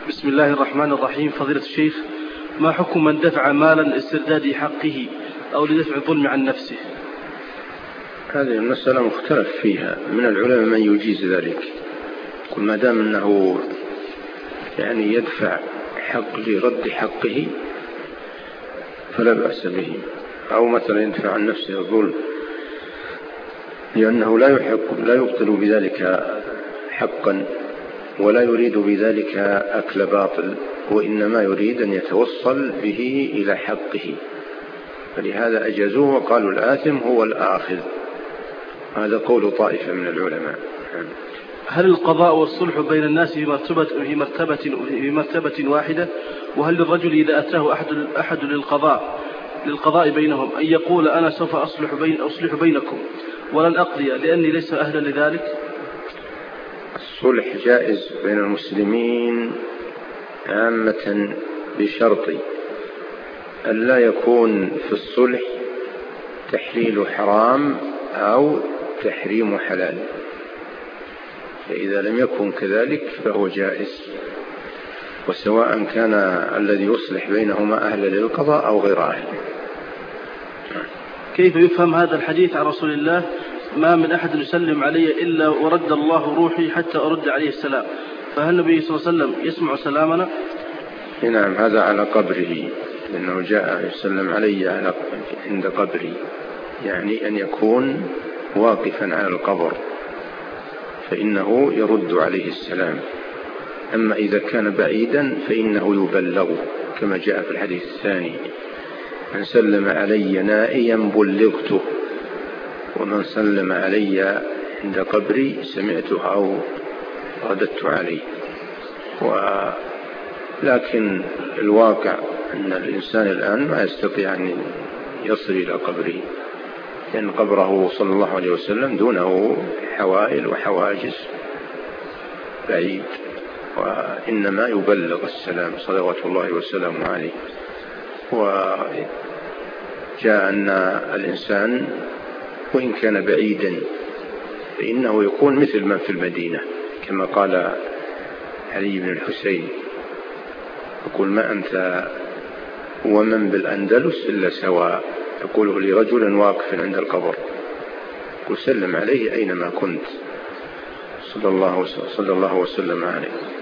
بسم الله الرحمن الرحيم. فضيلة الشيخ، ما حكم من دفع مالا لاسترداد حقه أو لدفع الظلم عن نفسه؟ هذه المسألة مختلف فيها، من العلماء من يجيز ذلك، كل ما دام أنه يعني يدفع حق لرد حقه فلا بأس به، أو مثلا يدفع عن نفسه الظلم لأنه لا يبطل بذلك حقا ولا يريد بذلك أكل باطل، وإنما يريد أن يتوصل به إلى حقه، فلهذا أجازوه وقالوا الآثم هو الآخذ. هذا قول طائفة من العلماء. هل القضاء والصلح بين الناس في مرتبة واحدة؟ وهل للرجل إذا أتاه أحد للقضاء بينهم أن يقول أنا سوف أصلح بينكم ولن أقضي لأني ليس أهلا لذلك؟ الصلح جائز بين المسلمين عامة بشرط أن لا يكون في الصلح تحليل حرام أو تحريم حلال، فإذا لم يكن كذلك فهو جائز، وسواء كان الذي يصلح بينهما أهلا للقضاء أو غير أهل. كيف يفهم هذا الحديث عن رسول الله: ما من أحد يسلم علي إلا ورد الله روحي حتى أرد عليه السلام؟ فهل النبي صلى الله عليه وسلم يسمع سلامنا؟ نعم، هذا على قبره، لأنه جاء يسلم علي عند قبري، يعني أن يكون واقفا على القبر فإنه يرد عليه السلام. أما إذا كان بعيدا فإنه يبلغ، كما جاء في الحديث الثاني: من سلم علي نائيا بلغته، ومن سلم علي عند قبري سمعته أو رددت عليه. لكن الواقع أن الإنسان الآن ما يستطيع أن يصل إلى قبره، لأن قبره صلى الله عليه وسلم دونه حوائل وحواجز بعيد، وإنما يبلغ السلام صلوات الله وسلامه عليه. وجاء أن الإنسان وإن كان بعيدا فإنه يكون مثل من في المدينة، كما قال علي بن الحسين: يقول ما أنت ومن بالأندلس إلا سواء، يقوله لرجل واقف عند القبر، وسلم عليه أينما كنت، صلى الله وسلم عليه.